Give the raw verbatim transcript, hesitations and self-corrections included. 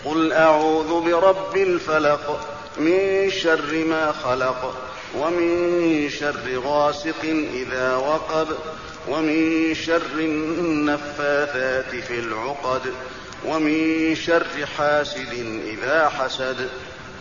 قل أعوذ برب الفلق من شر ما خلق ومن شر غاسق إذا وقب ومن شر النفاثات في العقد ومن شر حاسد إذا حسد